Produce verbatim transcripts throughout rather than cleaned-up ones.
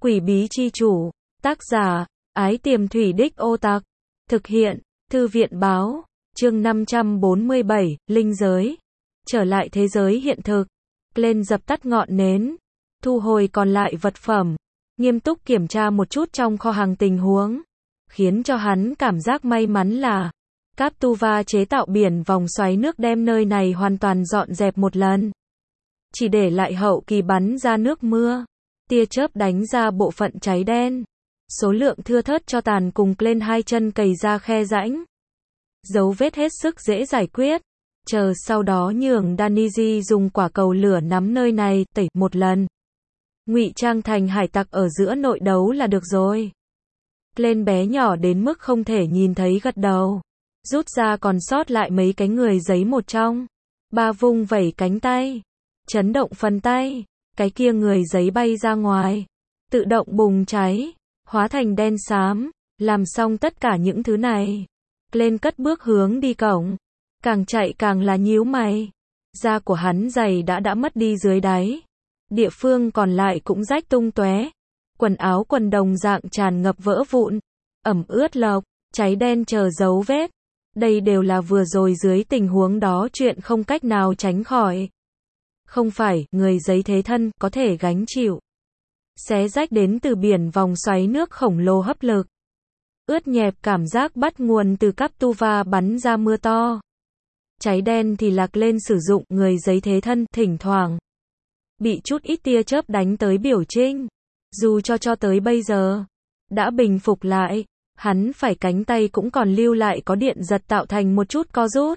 Quỷ bí chi chủ. Tác giả, Ái Tiềm Thủy Đích Ô Tặc. Thực hiện, Thư viện báo. Chương năm trăm bốn mươi bảy, Linh giới. Trở lại thế giới hiện thực. Glenn dập tắt ngọn nến. Thu hồi còn lại vật phẩm. Nghiêm túc kiểm tra một chút trong kho hàng tình huống. Khiến cho hắn cảm giác may mắn là Captuva chế tạo biển vòng xoáy nước đem nơi này hoàn toàn dọn dẹp một lần. Chỉ để lại hậu kỳ bắn ra nước mưa. Tia chớp đánh ra bộ phận cháy đen. Số lượng thưa thớt cho tàn cùng lên hai chân cày ra khe rãnh. Dấu vết hết sức dễ giải quyết. Chờ sau đó nhường Daniji dùng quả cầu lửa nắm nơi này tẩy một lần. Ngụy trang thành hải tặc ở giữa nội đấu là được rồi. Lên bé nhỏ đến mức không thể nhìn thấy gật đầu. Rút ra còn sót lại mấy cái người giấy một trong. Ba vung vẩy cánh tay. Chấn động phần tay. Cái kia người giấy bay ra ngoài. Tự động bùng cháy. Hóa thành đen xám. Làm xong tất cả những thứ này. Lên cất bước hướng đi cổng. Càng chạy càng là nhíu mày. Da của hắn giày đã đã mất đi dưới đáy. Địa phương còn lại cũng rách tung tóe. Quần áo quần đồng dạng tràn ngập vỡ vụn. Ẩm ướt lộc. Cháy đen chờ dấu vết. Đây đều là vừa rồi dưới tình huống đó chuyện không cách nào tránh khỏi. Không phải, người giấy thế thân, có thể gánh chịu. Xé rách đến từ biển vòng xoáy nước khổng lồ hấp lực. Ướt nhẹp cảm giác bắt nguồn từ Captuva bắn ra mưa to. Cháy đen thì lạc lên sử dụng người giấy thế thân, thỉnh thoảng. Bị chút ít tia chớp đánh tới biểu trinh. Dù cho cho tới bây giờ. Đã bình phục lại. Hắn phải cánh tay cũng còn lưu lại có điện giật tạo thành một chút co rút.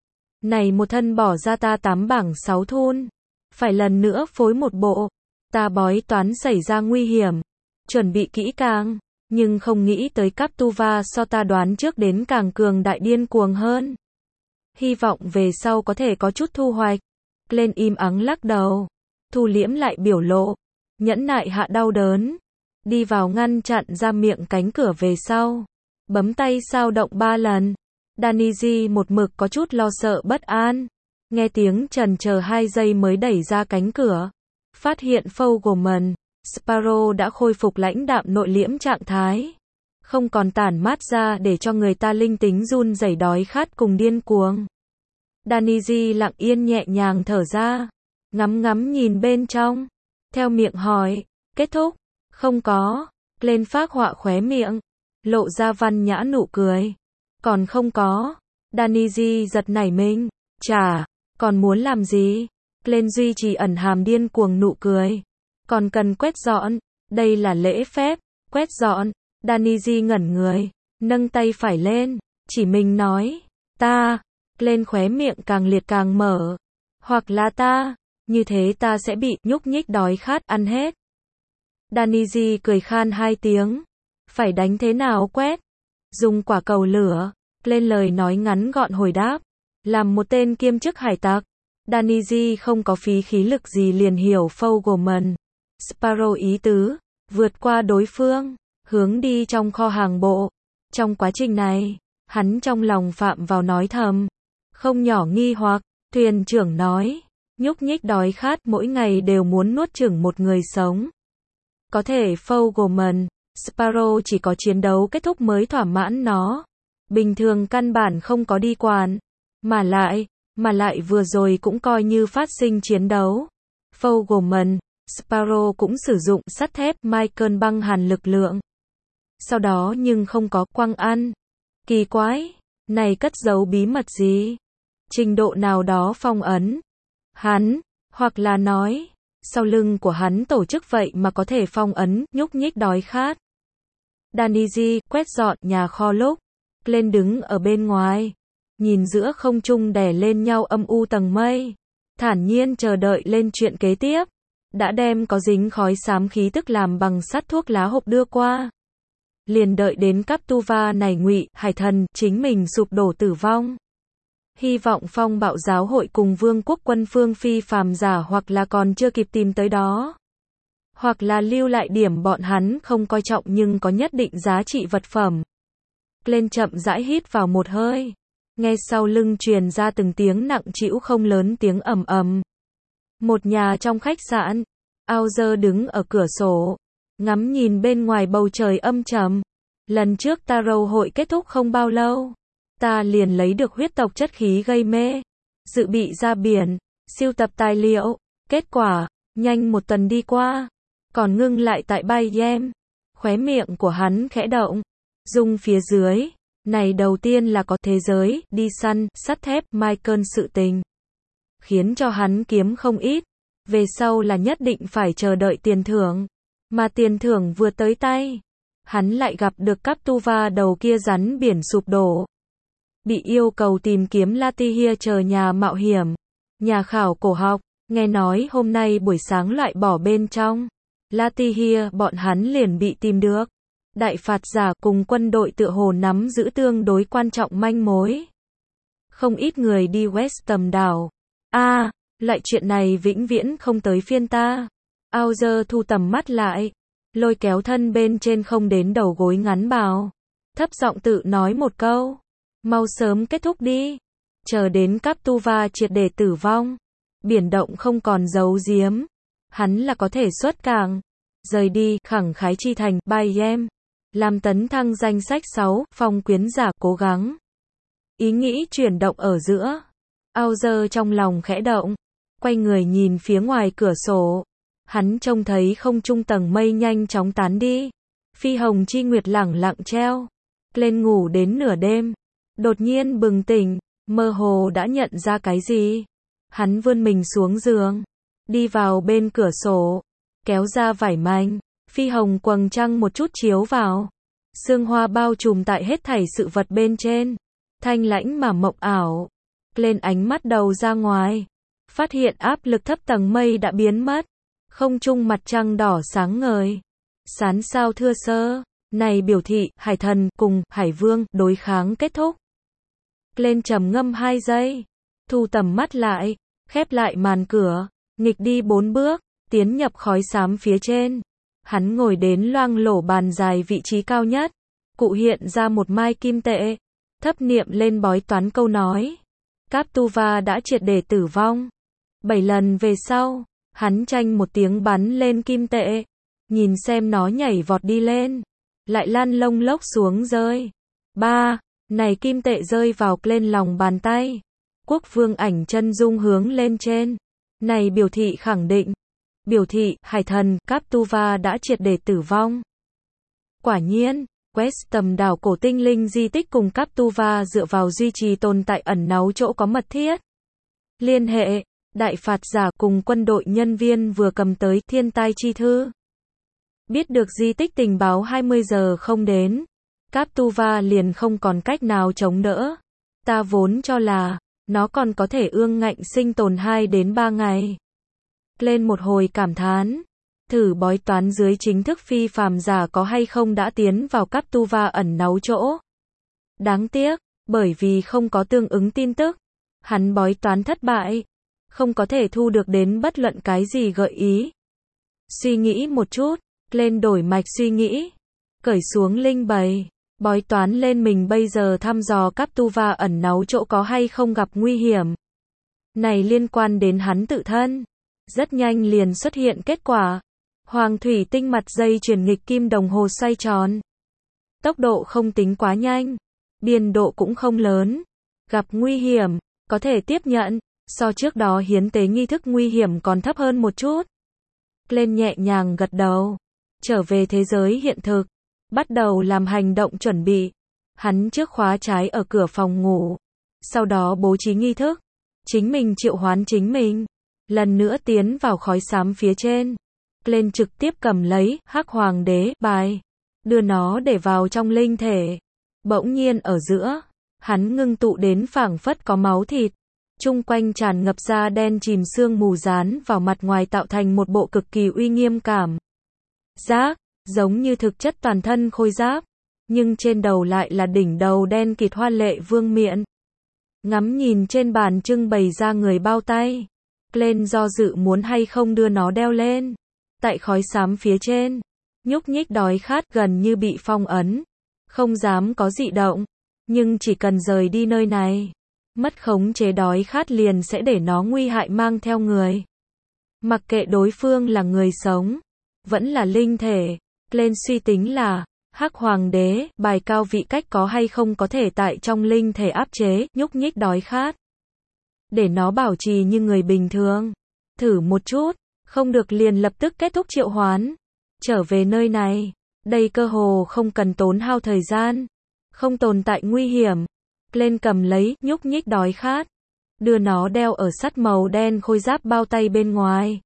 Này một thân bỏ ra ta tám bảng sáu thun. Phải lần nữa phối một bộ. Ta bói toán xảy ra nguy hiểm. Chuẩn bị kỹ càng. Nhưng không nghĩ tới Captuva so ta đoán trước đến càng cường đại điên cuồng hơn. Hy vọng về sau có thể có chút thu hoạch. Lên im ắng lắc đầu. Thu liễm lại biểu lộ. Nhẫn nại hạ đau đớn. Đi vào ngăn chặn ra miệng cánh cửa về sau. Bấm tay sao động ba lần. Daniji một mực có chút lo sợ bất an. Nghe tiếng trần chờ hai giây mới đẩy ra cánh cửa. Phát hiện Fogelman, Sparrow đã khôi phục lãnh đạm nội liễm trạng thái. Không còn tản mát ra để cho người ta linh tính run rẩy đói khát cùng điên cuồng. Daniji lặng yên nhẹ nhàng thở ra. Ngắm ngắm nhìn bên trong. Theo miệng hỏi. Kết thúc. Không có. Lên phác họa khóe miệng. Lộ ra văn nhã nụ cười. Còn không có. Daniji giật nảy mình. Chà. Còn muốn làm gì? Lên duy trì ẩn hàm điên cuồng nụ cười. Còn cần quét dọn. Đây là lễ phép. Quét dọn. Daniji ngẩn người. Nâng tay phải lên. Chỉ mình nói. Ta. Lên khóe miệng càng liệt càng mở. Hoặc là ta. Như thế ta sẽ bị nhúc nhích đói khát ăn hết. Daniji cười khan hai tiếng. Phải đánh thế nào quét? Dùng quả cầu lửa. Lên lời nói ngắn gọn hồi đáp. Làm một tên kiêm chức hải tặc. Daniji không có phí khí lực gì liền hiểu Fogelman, Sparrow ý tứ. Vượt qua đối phương. Hướng đi trong kho hàng bộ. Trong quá trình này. Hắn trong lòng phạm vào nói thầm. Không nhỏ nghi hoặc. Thuyền trưởng nói. Nhúc nhích đói khát mỗi ngày đều muốn nuốt chửng một người sống. Có thể Fogelman, Sparrow chỉ có chiến đấu kết thúc mới thỏa mãn nó. Bình thường căn bản không có đi quản. Mà lại, mà lại vừa rồi cũng coi như phát sinh chiến đấu. Fogelman, Sparrow cũng sử dụng sắt thép Michael băng hàn lực lượng. Sau đó nhưng không có quăng ăn. Kỳ quái, này cất giấu bí mật gì? Trình độ nào đó phong ấn. Hắn, hoặc là nói, sau lưng của hắn tổ chức vậy mà có thể phong ấn, nhúc nhích đói khát. Daniji quét dọn nhà kho lúc. Lên đứng ở bên ngoài. Nhìn giữa không trung đè lên nhau âm u tầng mây. Thản nhiên chờ đợi lên chuyện kế tiếp. Đã đem có dính khói xám khí tức làm bằng sắt thuốc lá hộp đưa qua. Liền đợi đến Captuva này ngụy hải thần chính mình sụp đổ tử vong. Hy vọng phong bạo giáo hội cùng vương quốc quân phương phi phàm giả hoặc là còn chưa kịp tìm tới đó. Hoặc là lưu lại điểm bọn hắn không coi trọng nhưng có nhất định giá trị vật phẩm. Lên chậm rãi hít vào một hơi. Nghe sau lưng truyền ra từng tiếng nặng trĩu không lớn tiếng ầm ầm. Một nhà trong khách sạn. Auger đứng ở cửa sổ. ngắm nhìn bên ngoài bầu trời âm trầm. Lần trước ta râu hội kết thúc không bao lâu, ta liền lấy được huyết tộc chất khí gây mê, dự bị ra biển, sưu tập tài liệu. Kết quả, nhanh một tuần đi qua, còn ngưng lại tại Bai Yem. Khóe miệng của hắn khẽ động, dung phía dưới. Này đầu tiên là có thế giới, đi săn, sắt thép, Michael sự tình. Khiến cho hắn kiếm không ít. Về sau là nhất định phải chờ đợi tiền thưởng. Mà tiền thưởng vừa tới tay, hắn lại gặp được Captuva đầu kia rắn biển sụp đổ. Bị yêu cầu tìm kiếm Latihia chờ nhà mạo hiểm, nhà khảo cổ học, nghe nói hôm nay buổi sáng loại bỏ bên trong Latihia, bọn hắn liền bị tìm được. Đại phạt giả cùng quân đội tựa hồ nắm giữ tương đối quan trọng manh mối. Không ít người đi West tầm đảo. A, à, lại chuyện này vĩnh viễn không tới phiên ta. Auger thu tầm mắt lại, lôi kéo thân bên trên không đến đầu gối ngắn bào, thấp giọng tự nói một câu, mau sớm kết thúc đi, chờ đến Captuva triệt để tử vong, biển động không còn giấu giếm, hắn là có thể xuất cảng, rời đi, khẳng khái chi thành, Bai Yem, làm tấn thăng danh sách sáu, phong quyến giả cố gắng. Ý nghĩ chuyển động ở giữa, Auger trong lòng khẽ động, quay người nhìn phía ngoài cửa sổ. Hắn trông thấy không trung tầng mây nhanh chóng tán đi. Phi hồng chi nguyệt lẳng lặng treo. Lên ngủ đến nửa đêm. Đột nhiên bừng tỉnh, mơ hồ đã nhận ra cái gì. Hắn vươn mình xuống giường. Đi vào bên cửa sổ. Kéo ra vải manh. Phi hồng quầng trăng một chút chiếu vào. Sương hoa bao trùm tại hết thảy sự vật bên trên. Thanh lãnh mà mộng ảo. Lên ánh mắt đầu ra ngoài. Phát hiện áp lực thấp tầng mây đã biến mất. Không trung mặt trăng đỏ sáng ngời. Sán sao thưa sơ. Này biểu thị, hải thần cùng hải vương đối kháng kết thúc. Lên trầm ngâm hai giây. Thu tầm mắt lại. Khép lại màn cửa. Nghịch đi bốn bước. Tiến nhập khói xám phía trên. Hắn ngồi đến loang lổ bàn dài vị trí cao nhất. Cụ hiện ra một mai kim tệ. Thấp niệm lên bói toán câu nói. Captuva đã triệt để tử vong. Bảy lần về sau. Hắn tranh một tiếng bắn lên kim tệ. Nhìn xem nó nhảy vọt đi lên. Lại lăn lông lốc xuống rơi. Ba. Này kim tệ rơi vào lên lòng bàn tay. Quốc vương ảnh chân dung hướng lên trên. Này biểu thị khẳng định. Biểu thị, hải thần, Captuva đã triệt để tử vong. Quả nhiên, West tầm đảo cổ tinh linh di tích cùng Captuva dựa vào duy trì tồn tại ẩn náu chỗ có mật thiết liên hệ. Đại phạt giả cùng quân đội nhân viên vừa cầm tới thiên tai chi thư. Biết được di tích tình báo hai mươi giờ không đến. Captuva liền không còn cách nào chống đỡ. Ta vốn cho là, nó còn có thể ương ngạnh sinh tồn hai đến ba ngày. Lên một hồi cảm thán. Thử bói toán dưới chính thức phi phàm giả có hay không đã tiến vào Captuva ẩn náu chỗ. Đáng tiếc, bởi vì không có tương ứng tin tức. Hắn bói toán thất bại. Không có thể thu được đến bất luận cái gì gợi ý. Suy nghĩ một chút, lên đổi mạch suy nghĩ. Cởi xuống linh bày. Bói toán lên mình bây giờ thăm dò Captuva ẩn náu chỗ có hay không gặp nguy hiểm. Này liên quan đến hắn tự thân. Rất nhanh liền xuất hiện kết quả. Hoàng thủy tinh mặt dây chuyển nghịch kim đồng hồ xoay tròn. Tốc độ không tính quá nhanh. Biên độ cũng không lớn. Gặp nguy hiểm, có thể tiếp nhận. So trước đó hiến tế nghi thức nguy hiểm còn thấp hơn một chút. Lên nhẹ nhàng gật đầu. Trở về thế giới hiện thực. Bắt đầu làm hành động chuẩn bị. Hắn trước khóa trái ở cửa phòng ngủ. Sau đó bố trí nghi thức. Chính mình triệu hoán chính mình. Lần nữa tiến vào khói xám phía trên. Lên trực tiếp cầm lấy hắc hoàng đế bài. Đưa nó để vào trong linh thể. Bỗng nhiên ở giữa. Hắn ngưng tụ đến phảng phất có máu thịt. Trung quanh tràn ngập da đen chìm sương mù dán vào mặt ngoài tạo thành một bộ cực kỳ uy nghiêm cảm. Giác, giống như thực chất toàn thân khôi giáp. Nhưng trên đầu lại là đỉnh đầu đen kịt hoa lệ vương miện. Ngắm nhìn trên bàn trưng bày ra người bao tay. Lên do dự muốn hay không đưa nó đeo lên. Tại khói xám phía trên. Nhúc nhích đói khát gần như bị phong ấn. Không dám có dị động. Nhưng chỉ cần rời đi nơi này. Mất khống chế đói khát liền sẽ để nó nguy hại mang theo người. Mặc kệ đối phương là người sống. Vẫn là linh thể. Lên suy tính là, Hắc Hoàng đế, bài cao vị cách có hay không có thể tại trong linh thể áp chế, nhúc nhích đói khát. Để nó bảo trì như người bình thường. Thử một chút, không được liền lập tức kết thúc triệu hoán. Trở về nơi này, đây cơ hồ không cần tốn hao thời gian. Không tồn tại nguy hiểm. Lên cầm lấy, nhúc nhích đói khát. Đưa nó đeo ở sắt màu đen khôi giáp bao tay bên ngoài.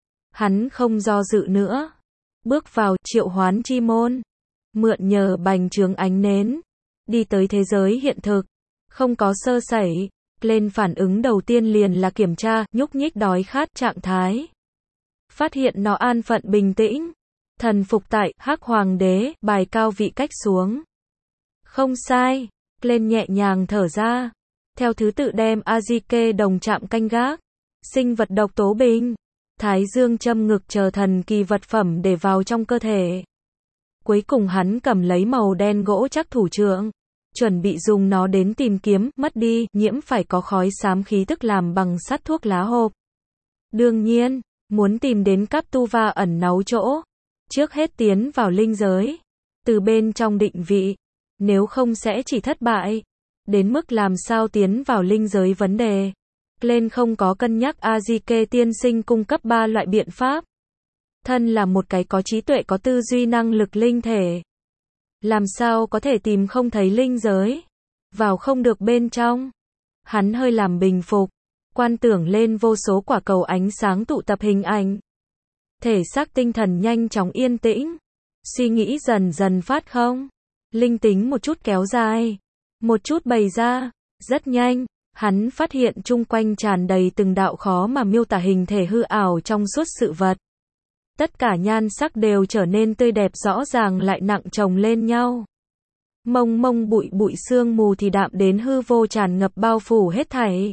Hắn không do dự nữa. Bước vào triệu hoán chi môn. Mượn nhờ bành trướng ánh nến. Đi tới thế giới hiện thực. Không có sơ sẩy. Lên phản ứng đầu tiên liền là kiểm tra, nhúc nhích đói khát trạng thái. Phát hiện nó an phận bình tĩnh. Thần phục tại, Hắc Hoàng đế, bài cao vị cách xuống. Không sai. Lên nhẹ nhàng thở ra. Theo thứ tự đem Azike đồng chạm canh gác. Sinh vật độc tố bình. Thái dương châm ngực chờ thần kỳ vật phẩm để vào trong cơ thể. Cuối cùng hắn cầm lấy màu đen gỗ chắc thủ trượng. Chuẩn bị dùng nó đến tìm kiếm, mất đi, nhiễm phải có khói xám khí tức làm bằng sắt thuốc lá hộp. Đương nhiên, muốn tìm đến Captuva ẩn náu chỗ. Trước hết tiến vào linh giới. Từ bên trong định vị. Nếu không sẽ chỉ thất bại. Đến mức làm sao tiến vào linh giới vấn đề. Lên không có cân nhắc Azike tiên sinh cung cấp ba loại biện pháp. Thân là một cái có trí tuệ có tư duy năng lực linh thể. Làm sao có thể tìm không thấy linh giới. Vào không được bên trong. Hắn hơi làm bình phục. Quan tưởng lên vô số quả cầu ánh sáng tụ tập hình ảnh. Thể xác tinh thần nhanh chóng yên tĩnh. Suy nghĩ dần dần phát không. Linh tính một chút kéo dài. Một chút bày ra. Rất nhanh. Hắn phát hiện chung quanh tràn đầy từng đạo khó mà miêu tả hình thể hư ảo trong suốt sự vật. Tất cả nhan sắc đều trở nên tươi đẹp rõ ràng lại nặng chồng lên nhau. Mông mông bụi bụi sương mù thì đạm đến hư vô tràn ngập bao phủ hết thảy.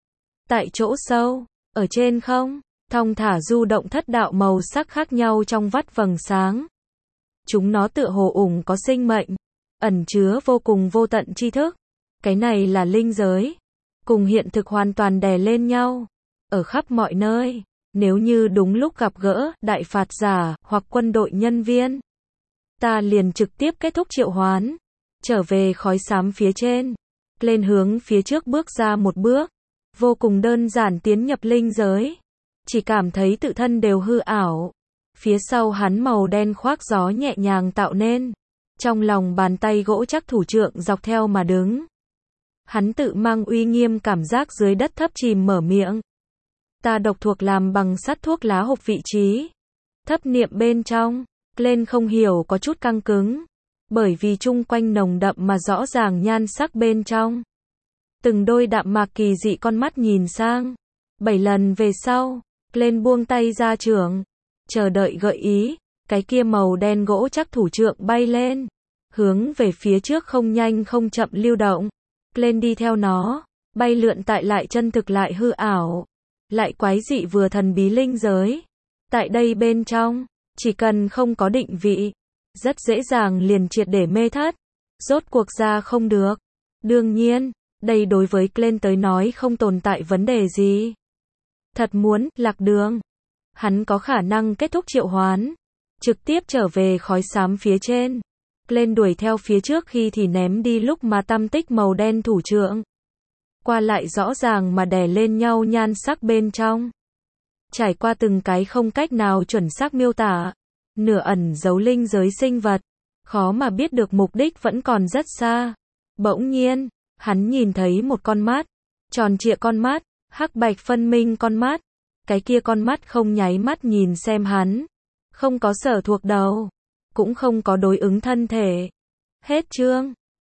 Tại chỗ sâu, ở trên không, thong thả du động thất đạo màu sắc khác nhau trong vắt vầng sáng. Chúng nó tựa hồ ủng có sinh mệnh, ẩn chứa vô cùng vô tận tri thức. Cái này là linh giới. Cùng hiện thực hoàn toàn đè lên nhau. Ở khắp mọi nơi. Nếu như đúng lúc gặp gỡ, đại phạt giả, hoặc quân đội nhân viên. Ta liền trực tiếp kết thúc triệu hoán. Trở về khói xám phía trên. Lên hướng phía trước bước ra một bước. Vô cùng đơn giản tiến nhập linh giới. Chỉ cảm thấy tự thân đều hư ảo. Phía sau hắn màu đen khoác gió nhẹ nhàng tạo nên. Trong lòng bàn tay gỗ chắc thủ trượng dọc theo mà đứng. Hắn tự mang uy nghiêm cảm giác dưới đất thấp chìm mở miệng. Ta độc thuộc làm bằng sắt thuốc lá hộp vị trí. Thấp niệm bên trong. Lên không hiểu có chút căng cứng. Bởi vì chung quanh nồng đậm mà rõ ràng nhan sắc bên trong. Từng đôi đạm mạc kỳ dị con mắt nhìn sang. Bảy lần về sau. Lên buông tay ra trưởng. Chờ đợi gợi ý. Cái kia màu đen gỗ chắc thủ trượng bay lên. Hướng về phía trước không nhanh không chậm lưu động. Lên đi theo nó. Bay lượn tại lại chân thực lại hư ảo. Lại quái dị vừa thần bí linh giới. Tại đây bên trong. Chỉ cần không có định vị. Rất dễ dàng liền triệt để mê thất. Rốt cuộc ra không được. Đương nhiên. Đây đối với Glenn tới nói không tồn tại vấn đề gì. Thật muốn, lạc đường. Hắn có khả năng kết thúc triệu hoán. Trực tiếp trở về khói xám phía trên. Glenn đuổi theo phía trước khi thì ném đi lúc mà tăm tích màu đen thủ trượng. Qua lại rõ ràng mà đè lên nhau nhan sắc bên trong. Trải qua từng cái không cách nào chuẩn xác miêu tả. Nửa ẩn giấu linh giới sinh vật. Khó mà biết được mục đích vẫn còn rất xa. Bỗng nhiên. Hắn nhìn thấy một con mắt, tròn trịa con mắt, hắc bạch phân minh con mắt. Cái kia con mắt không nháy mắt nhìn xem hắn. Không có sở thuộc đầu. Cũng không có đối ứng thân thể. Hết chương.